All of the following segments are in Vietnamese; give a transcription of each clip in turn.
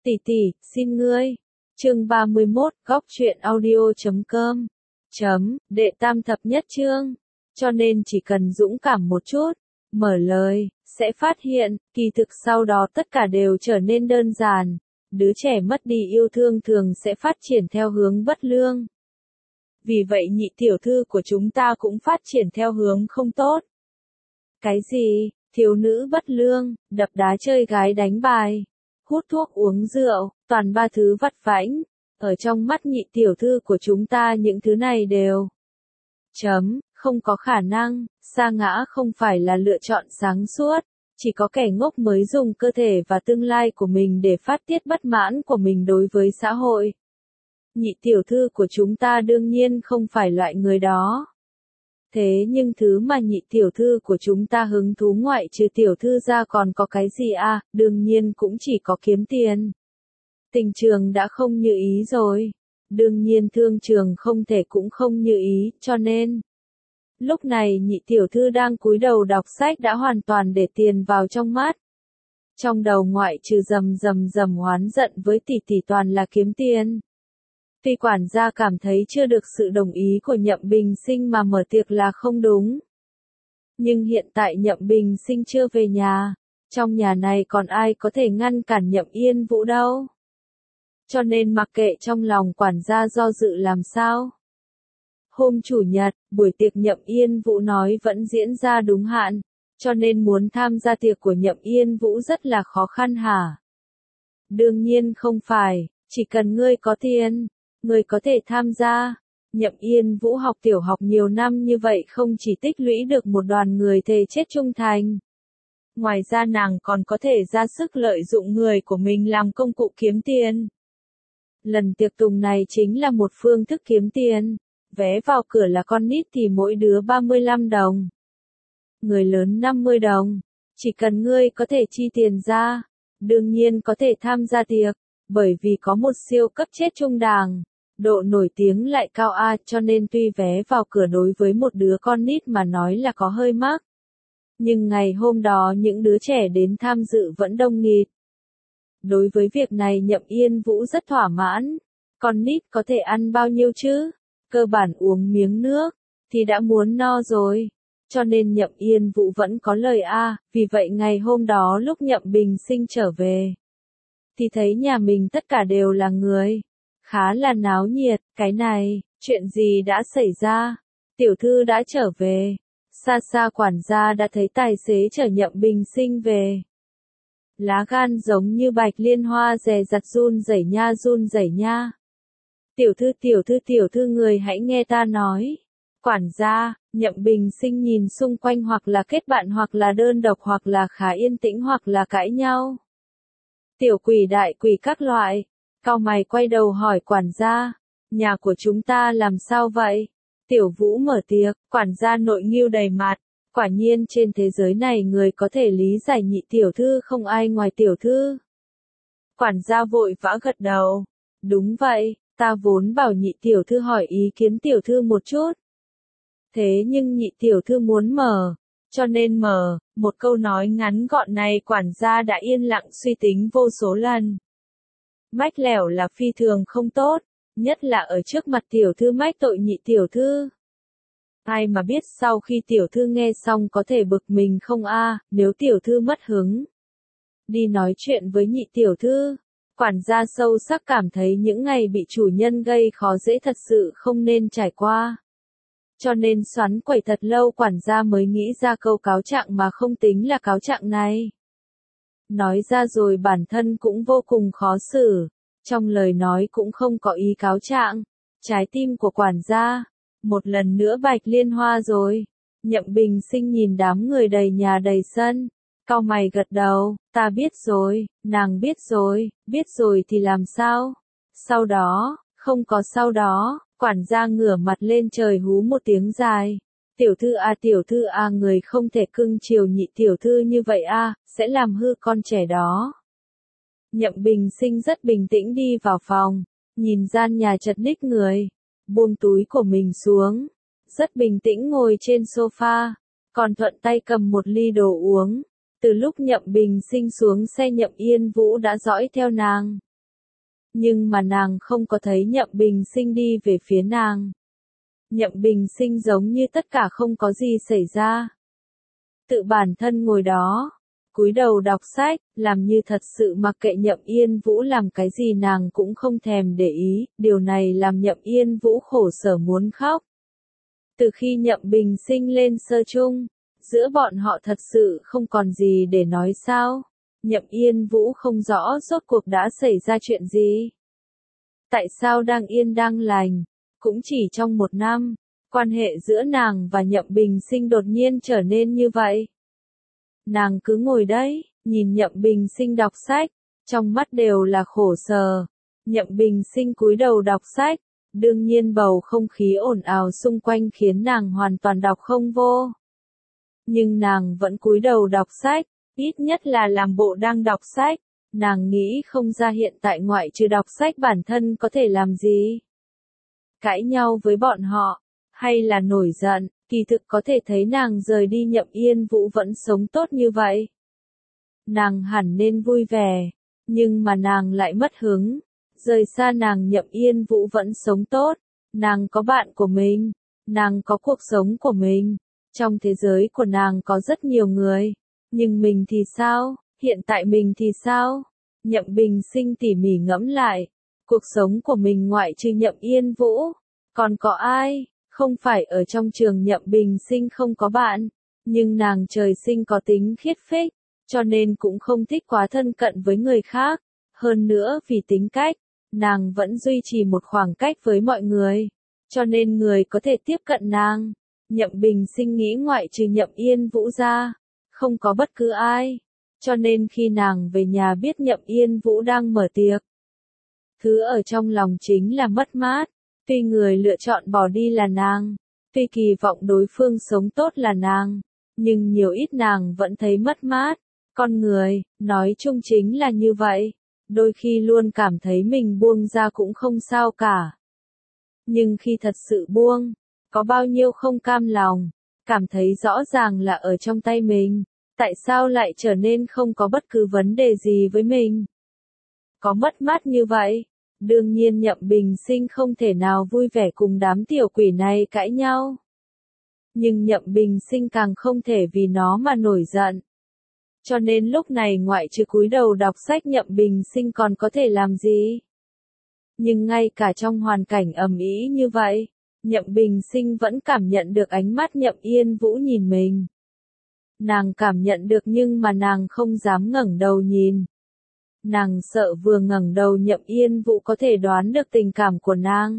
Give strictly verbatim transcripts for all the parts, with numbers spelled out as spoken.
Tỷ tỷ, xin ngươi. Chương ba mươi mốt, góc truyện audio chấm com. Chấm, đệ tam thập nhất chương. Cho nên chỉ cần dũng cảm một chút, mở lời, sẽ phát hiện, kỳ thực sau đó tất cả đều trở nên đơn giản. Đứa trẻ mất đi yêu thương thường sẽ phát triển theo hướng bất lương. Vì vậy nhị tiểu thư của chúng ta cũng phát triển theo hướng không tốt. Cái gì? Thiếu nữ bất lương, đập đá chơi gái đánh bài, hút thuốc uống rượu, toàn ba thứ vặt vãnh. Ở trong mắt nhị tiểu thư của chúng ta những thứ này đều chấm, không có khả năng, sa ngã không phải là lựa chọn sáng suốt, chỉ có kẻ ngốc mới dùng cơ thể và tương lai của mình để phát tiết bất mãn của mình đối với xã hội. Nhị tiểu thư của chúng ta đương nhiên không phải loại người đó. Thế nhưng thứ mà nhị tiểu thư của chúng ta hứng thú ngoại trừ tiểu thư ra còn có cái gì à, đương nhiên cũng chỉ có kiếm tiền. Tình trường đã không như ý rồi. Đương nhiên thương trường không thể cũng không như ý, cho nên. Lúc này nhị tiểu thư đang cúi đầu đọc sách đã hoàn toàn để tiền vào trong mắt. Trong đầu ngoại trừ rầm rầm rầm oán giận với tỷ tỷ toàn là kiếm tiền. Tuy quản gia cảm thấy chưa được sự đồng ý của Nhậm Bình Sinh mà mở tiệc là không đúng. Nhưng hiện tại Nhậm Bình Sinh chưa về nhà, trong nhà này còn ai có thể ngăn cản Nhậm Yên Vũ đâu. Cho nên mặc kệ trong lòng quản gia do dự làm sao. Hôm chủ nhật, buổi tiệc Nhậm Yên Vũ nói vẫn diễn ra đúng hạn, cho nên muốn tham gia tiệc của Nhậm Yên Vũ rất là khó khăn hả? Đương nhiên không phải, chỉ cần ngươi có tiền, ngươi có thể tham gia. Nhậm Yên Vũ học tiểu học nhiều năm như vậy không chỉ tích lũy được một đoàn người thề chết trung thành. Ngoài ra nàng còn có thể ra sức lợi dụng người của mình làm công cụ kiếm tiền. Lần tiệc tùng này chính là một phương thức kiếm tiền. Vé vào cửa là con nít thì mỗi đứa ba mươi lăm đồng. Người lớn năm mươi đồng. Chỉ cần ngươi có thể chi tiền ra, đương nhiên có thể tham gia tiệc, bởi vì có một siêu cấp chết trung đàng. Độ nổi tiếng lại cao a, cho nên tuy vé vào cửa đối với một đứa con nít mà nói là có hơi mắc. Nhưng ngày hôm đó những đứa trẻ đến tham dự vẫn đông nghịt. Đối với việc này Nhậm Yên Vũ rất thỏa mãn. Con nít có thể ăn bao nhiêu chứ? Cơ bản uống miếng nước, thì đã muốn no rồi. Cho nên Nhậm Yên Vũ vẫn có lời a, vì vậy ngày hôm đó lúc Nhậm Bình Sinh trở về, thì thấy nhà mình tất cả đều là người. Khá là náo nhiệt, cái này, chuyện gì đã xảy ra? Tiểu thư đã trở về. Xa xa quản gia đã thấy tài xế chở Nhậm Bình Sinh về. Lá gan giống như bạch liên hoa dè dặt run rẩy nha run rẩy nha. Tiểu thư tiểu thư tiểu thư người hãy nghe ta nói. Quản gia, Nhậm Bình Sinh nhìn xung quanh hoặc là kết bạn hoặc là đơn độc hoặc là khá yên tĩnh hoặc là cãi nhau. Tiểu quỷ đại quỷ các loại. Cau mày quay đầu hỏi quản gia. Nhà của chúng ta làm sao vậy? Tiểu Vũ mở tiệc, quản gia nội nghiêu đầy mặt. Quả nhiên trên thế giới này người có thể lý giải nhị tiểu thư không ai ngoài tiểu thư. Quản gia vội vã gật đầu. Đúng vậy. Ta vốn bảo nhị tiểu thư hỏi ý kiến tiểu thư một chút. Thế nhưng nhị tiểu thư muốn mở, cho nên mở, một câu nói ngắn gọn này quản gia đã yên lặng suy tính vô số lần. Mách lẻo là phi thường không tốt, nhất là ở trước mặt tiểu thư mách tội nhị tiểu thư. Ai mà biết sau khi tiểu thư nghe xong có thể bực mình không a, nếu tiểu thư mất hứng. Đi nói chuyện với nhị tiểu thư. Quản gia sâu sắc cảm thấy những ngày bị chủ nhân gây khó dễ thật sự không nên trải qua. Cho nên xoắn quẩy thật lâu quản gia mới nghĩ ra câu cáo trạng mà không tính là cáo trạng này. Nói ra rồi bản thân cũng vô cùng khó xử. Trong lời nói cũng không có ý cáo trạng. Trái tim của quản gia. Một lần nữa bạch liên hoa rồi. Nhậm Bình Sinh nhìn đám người đầy nhà đầy sân. Cau mày gật đầu, ta biết rồi, nàng biết rồi, biết rồi thì làm sao? Sau đó, không có sau đó, quản gia ngửa mặt lên trời hú một tiếng dài. Tiểu thư a tiểu thư a người không thể cưng chiều nhị tiểu thư như vậy a, sẽ làm hư con trẻ đó. Nhậm Bình Sinh rất bình tĩnh đi vào phòng, nhìn gian nhà chật ních người, buông túi của mình xuống, rất bình tĩnh ngồi trên sofa, còn thuận tay cầm một ly đồ uống. Từ lúc Nhậm Bình Sinh xuống xe Nhậm Yên Vũ đã dõi theo nàng. Nhưng mà nàng không có thấy Nhậm Bình Sinh đi về phía nàng. Nhậm Bình Sinh giống như tất cả không có gì xảy ra. Tự bản thân ngồi đó, cúi đầu đọc sách, làm như thật sự mặc kệ Nhậm Yên Vũ làm cái gì nàng cũng không thèm để ý, điều này làm Nhậm Yên Vũ khổ sở muốn khóc. Từ khi Nhậm Bình Sinh lên sơ chung, giữa bọn họ thật sự không còn gì để nói sao? Nhậm Yên Vũ không rõ rốt cuộc đã xảy ra chuyện gì. Tại sao đang yên đang lành, cũng chỉ trong một năm, quan hệ giữa nàng và Nhậm Bình Sinh đột nhiên trở nên như vậy. Nàng cứ ngồi đấy, nhìn Nhậm Bình Sinh đọc sách, trong mắt đều là khổ sở. Nhậm Bình Sinh cúi đầu đọc sách, đương nhiên bầu không khí ồn ào xung quanh khiến nàng hoàn toàn đọc không vô. Nhưng nàng vẫn cúi đầu đọc sách, ít nhất là làm bộ đang đọc sách. Nàng nghĩ không ra hiện tại ngoại trừ đọc sách bản thân có thể làm gì. Cãi nhau với bọn họ, hay là nổi giận, kỳ thực có thể thấy nàng rời đi Nhậm Yên Vũ vẫn sống tốt như vậy. Nàng hẳn nên vui vẻ, nhưng mà nàng lại mất hứng. Rời xa nàng Nhậm Yên Vũ vẫn sống tốt, nàng có bạn của mình, nàng có cuộc sống của mình. Trong thế giới của nàng có rất nhiều người, nhưng mình thì sao, hiện tại mình thì sao? Nhậm Bình Sinh tỉ mỉ ngẫm lại, cuộc sống của mình ngoại trừ Nhậm Yên Vũ, còn có ai? Không phải ở trong trường Nhậm Bình Sinh không có bạn, nhưng nàng trời sinh có tính khiết phích, cho nên cũng không thích quá thân cận với người khác. Hơn nữa vì tính cách, nàng vẫn duy trì một khoảng cách với mọi người, cho nên người có thể tiếp cận nàng. Nhậm Bình Sinh nghĩ ngoại trừ Nhậm Yên Vũ ra, không có bất cứ ai, cho nên khi nàng về nhà biết Nhậm Yên Vũ đang mở tiệc. Thứ ở trong lòng chính là mất mát, tuy người lựa chọn bỏ đi là nàng, tuy kỳ vọng đối phương sống tốt là nàng, nhưng nhiều ít nàng vẫn thấy mất mát. Con người, nói chung chính là như vậy, đôi khi luôn cảm thấy mình buông ra cũng không sao cả. Nhưng khi thật sự buông, có bao nhiêu không cam lòng, cảm thấy rõ ràng là ở trong tay mình, tại sao lại trở nên không có bất cứ vấn đề gì với mình. Có mất mát như vậy, đương nhiên Nhậm Bình Sinh không thể nào vui vẻ cùng đám tiểu quỷ này cãi nhau. Nhưng Nhậm Bình Sinh càng không thể vì nó mà nổi giận. Cho nên lúc này ngoại trừ cúi đầu đọc sách Nhậm Bình Sinh còn có thể làm gì? Nhưng ngay cả trong hoàn cảnh ầm ĩ như vậy, Nhậm Bình Sinh vẫn cảm nhận được ánh mắt Nhậm Yên Vũ nhìn mình. Nàng cảm nhận được nhưng mà nàng không dám ngẩng đầu nhìn. Nàng sợ vừa ngẩng đầu Nhậm Yên Vũ có thể đoán được tình cảm của nàng.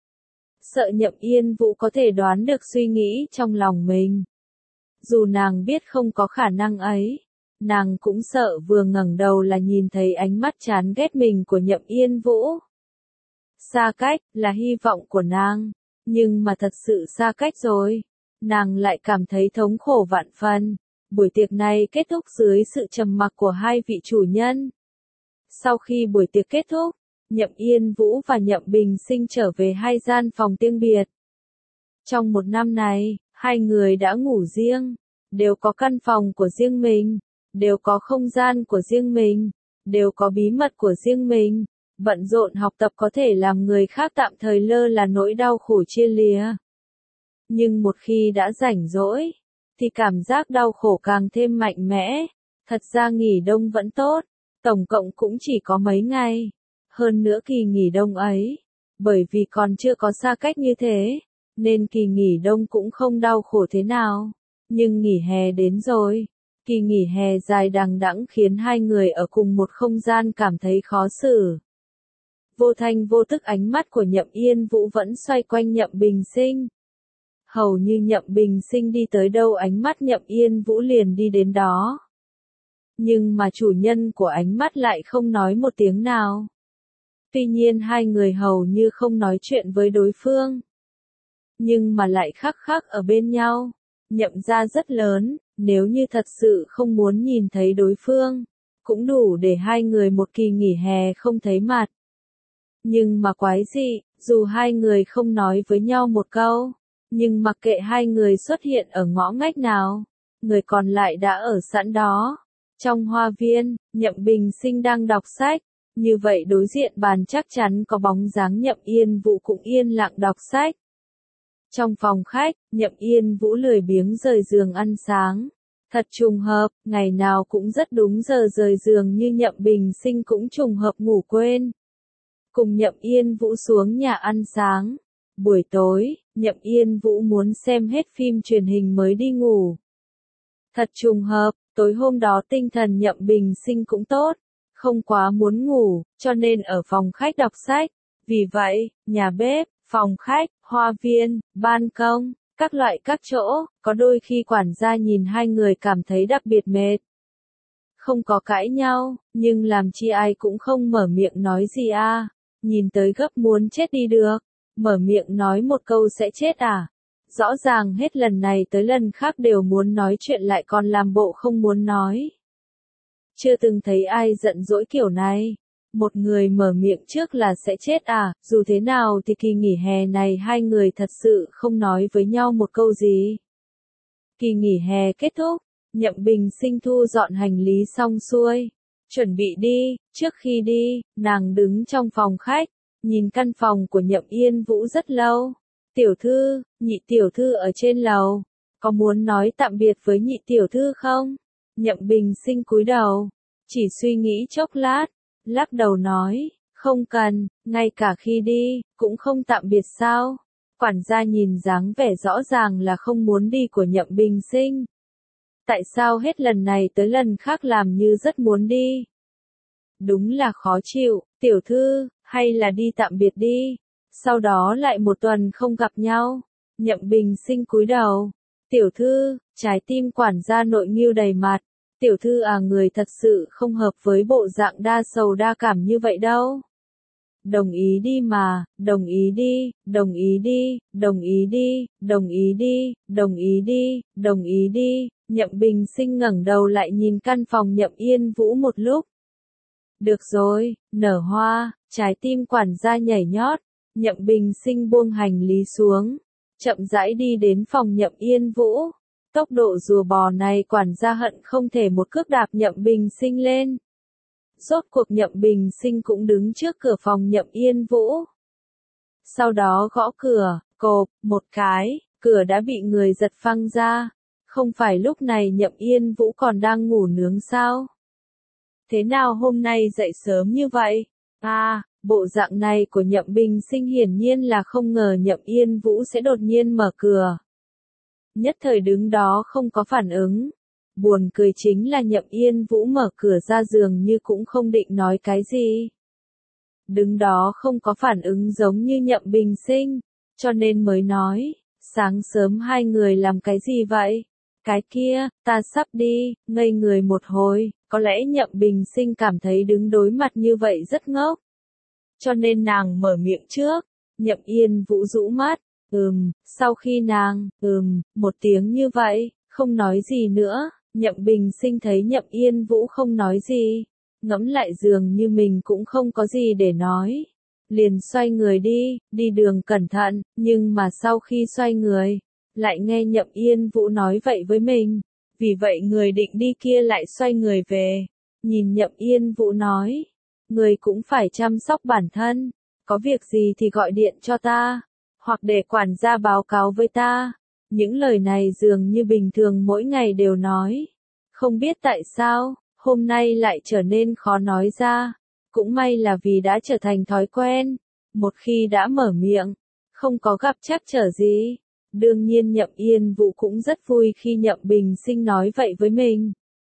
Sợ Nhậm Yên Vũ có thể đoán được suy nghĩ trong lòng mình. Dù nàng biết không có khả năng ấy, nàng cũng sợ vừa ngẩng đầu là nhìn thấy ánh mắt chán ghét mình của Nhậm Yên Vũ. Xa cách là hy vọng của nàng, nhưng mà thật sự xa cách rồi, nàng lại cảm thấy thống khổ vạn phần. Buổi tiệc này kết thúc dưới sự trầm mặc của hai vị chủ nhân. Sau khi buổi tiệc kết thúc, Nhậm Yên Vũ và Nhậm Bình Sinh trở về hai gian phòng riêng biệt. Trong một năm này, hai người đã ngủ riêng, đều có căn phòng của riêng mình, đều có không gian của riêng mình, đều có bí mật của riêng mình. Bận rộn học tập có thể làm người khác tạm thời lơ là nỗi đau khổ chia lìa. Nhưng một khi đã rảnh rỗi, thì cảm giác đau khổ càng thêm mạnh mẽ. Thật ra nghỉ đông vẫn tốt, tổng cộng cũng chỉ có mấy ngày. Hơn nữa kỳ nghỉ đông ấy, bởi vì còn chưa có xa cách như thế, nên kỳ nghỉ đông cũng không đau khổ thế nào. Nhưng nghỉ hè đến rồi, kỳ nghỉ hè dài đằng đẵng khiến hai người ở cùng một không gian cảm thấy khó xử. Vô thanh vô tức ánh mắt của Nhậm Yên Vũ vẫn xoay quanh Nhậm Bình Sinh. Hầu như Nhậm Bình Sinh đi tới đâu ánh mắt Nhậm Yên Vũ liền đi đến đó. Nhưng mà chủ nhân của ánh mắt lại không nói một tiếng nào. Tuy nhiên hai người hầu như không nói chuyện với đối phương. Nhưng mà lại khắc khắc ở bên nhau. Nhậm ra rất lớn, nếu như thật sự không muốn nhìn thấy đối phương, cũng đủ để hai người một kỳ nghỉ hè không thấy mặt. Nhưng mà quái dị, dù hai người không nói với nhau một câu, nhưng mặc kệ hai người xuất hiện ở ngõ ngách nào, người còn lại đã ở sẵn đó. Trong hoa viên, Nhậm Bình Sinh đang đọc sách, Như vậy đối diện bàn chắc chắn có bóng dáng Nhậm Yên Vũ cũng yên lặng đọc sách. Trong phòng khách, Nhậm Yên Vũ lười biếng rời giường ăn sáng. Thật trùng hợp, ngày nào cũng rất đúng giờ rời giường như Nhậm Bình Sinh cũng trùng hợp ngủ quên. Cùng Nhậm Yên Vũ xuống nhà ăn sáng. Buổi tối, Nhậm Yên Vũ muốn xem hết phim truyền hình mới đi ngủ. Thật trùng hợp, tối hôm đó tinh thần Nhậm Bình Sinh cũng tốt, không quá muốn ngủ, cho nên ở phòng khách đọc sách. Vì vậy, nhà bếp, phòng khách, hoa viên, ban công, các loại các chỗ, có đôi khi quản gia nhìn hai người cảm thấy đặc biệt mệt. Không có cãi nhau, nhưng làm chi ai cũng không mở miệng nói gì à, nhìn tới gấp muốn chết đi được, mở miệng nói một câu sẽ chết à. Rõ ràng hết lần này tới lần khác đều muốn nói chuyện lại còn làm bộ không muốn nói. Chưa từng thấy ai giận dỗi kiểu này. Một người mở miệng trước là sẽ chết à, dù thế nào thì kỳ nghỉ hè này hai người thật sự không nói với nhau một câu gì. Kỳ nghỉ hè kết thúc, Nhậm Bình Sinh thu dọn hành lý xong xuôi, chuẩn bị đi, trước khi đi, nàng đứng trong phòng khách, nhìn căn phòng của Nhậm Yên Vũ rất lâu. Tiểu thư, nhị tiểu thư ở trên lầu, có muốn nói tạm biệt với nhị tiểu thư không? Nhậm Bình Sinh cúi đầu, chỉ suy nghĩ chốc lát, lắc đầu nói, không cần, ngay cả khi đi, cũng không tạm biệt sao? Quản gia nhìn dáng vẻ rõ ràng là không muốn đi của Nhậm Bình Sinh. Tại sao hết lần này tới lần khác làm như rất muốn đi? Đúng là khó chịu, tiểu thư, hay là đi tạm biệt đi. Sau đó lại một tuần không gặp nhau. Nhậm Bình Sinh cúi đầu. Tiểu thư, trái tim quản gia nội nghiêu đầy mặt. Tiểu thư à, người thật sự không hợp với bộ dạng đa sầu đa cảm như vậy đâu. Đồng ý đi mà, đồng ý đi, đồng ý đi, đồng ý đi, đồng ý đi, đồng ý đi, đồng ý đi. Nhậm Bình Sinh ngẩng đầu lại nhìn căn phòng Nhậm Yên Vũ một lúc. Được rồi, nở hoa, trái tim quản gia nhảy nhót. Nhậm Bình Sinh buông hành lý xuống, chậm rãi đi đến phòng Nhậm Yên Vũ. Tốc độ rùa bò này quản gia hận không thể một cước đạp Nhậm Bình Sinh lên. Rốt cuộc Nhậm Bình Sinh cũng đứng trước cửa phòng Nhậm Yên Vũ. Sau đó gõ cửa, cộp, một cái, cửa đã bị người giật phăng ra. Không phải lúc này Nhậm Yên Vũ còn đang ngủ nướng sao? Thế nào hôm nay dậy sớm như vậy? À, bộ dạng này của Nhậm Bình Sinh hiển nhiên là không ngờ Nhậm Yên Vũ sẽ đột nhiên mở cửa. Nhất thời đứng đó không có phản ứng. Buồn cười chính là Nhậm Yên Vũ mở cửa ra giường như cũng không định nói cái gì. Đứng đó không có phản ứng giống như Nhậm Bình Sinh, cho nên mới nói, sáng sớm hai người làm cái gì vậy? Cái kia, ta sắp đi, ngây người một hồi, có lẽ Nhậm Bình Sinh cảm thấy đứng đối mặt như vậy rất ngốc. Cho nên nàng mở miệng trước, Nhậm Yên Vũ rũ mắt, ừm, sau khi nàng, ừm, một tiếng như vậy, không nói gì nữa, Nhậm Bình Sinh thấy Nhậm Yên Vũ không nói gì, ngẫm lại dường như mình cũng không có gì để nói. Liền xoay người đi, đi đường cẩn thận, nhưng mà sau khi xoay người, lại nghe Nhậm Yên Vũ nói vậy với mình, vì vậy người định đi kia lại xoay người về, nhìn Nhậm Yên Vũ nói. Người cũng phải chăm sóc bản thân, có việc gì thì gọi điện cho ta, hoặc để quản gia báo cáo với ta. Những lời này dường như bình thường mỗi ngày đều nói. Không biết tại sao, hôm nay lại trở nên khó nói ra. Cũng may là vì đã trở thành thói quen. Một khi đã mở miệng, không có gặp trắc trở gì. Đương nhiên Nhậm Yên Vũ cũng rất vui khi Nhậm Bình Sinh nói vậy với mình.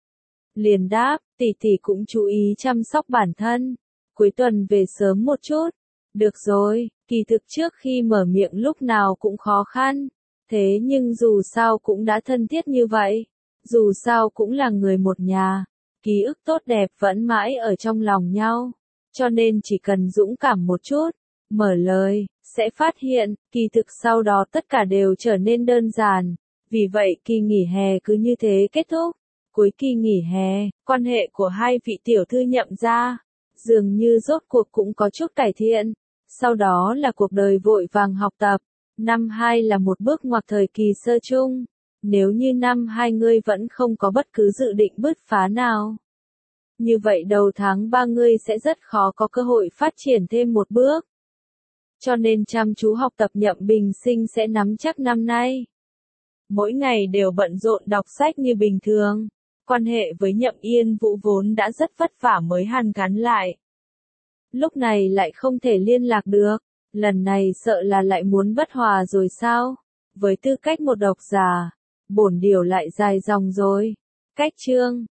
Liền đáp, tỷ tỷ cũng chú ý chăm sóc bản thân. Cuối tuần về sớm một chút. Được rồi, kỳ thực trước khi mở miệng lúc nào cũng khó khăn. Thế nhưng dù sao cũng đã thân thiết như vậy. Dù sao cũng là người một nhà. Ký ức tốt đẹp vẫn mãi ở trong lòng nhau. Cho nên chỉ cần dũng cảm một chút, mở lời, sẽ phát hiện, kỳ thực sau đó tất cả đều trở nên đơn giản. Vì vậy kỳ nghỉ hè cứ như thế kết thúc. Cuối kỳ nghỉ hè, quan hệ của hai vị tiểu thư Nhậm gia dường như rốt cuộc cũng có chút cải thiện. Sau đó là cuộc đời vội vàng học tập. Năm hai là một bước ngoặt thời kỳ sơ chung. Nếu như năm hai ngươi vẫn không có bất cứ dự định bứt phá nào, Như vậy đầu tháng ba ngươi sẽ rất khó có cơ hội phát triển thêm một bước. Cho nên chăm chú học tập Nhậm Bình Sinh sẽ nắm chắc năm nay. Mỗi ngày đều bận rộn đọc sách như bình thường. Quan hệ với Nhậm Yên Vũ vốn đã rất vất vả mới hàn gắn lại. Lúc này lại không thể liên lạc được. Lần này sợ là lại muốn bất hòa rồi sao? Với tư cách một độc giả, bổn điều lại dài dòng rồi. Cách chương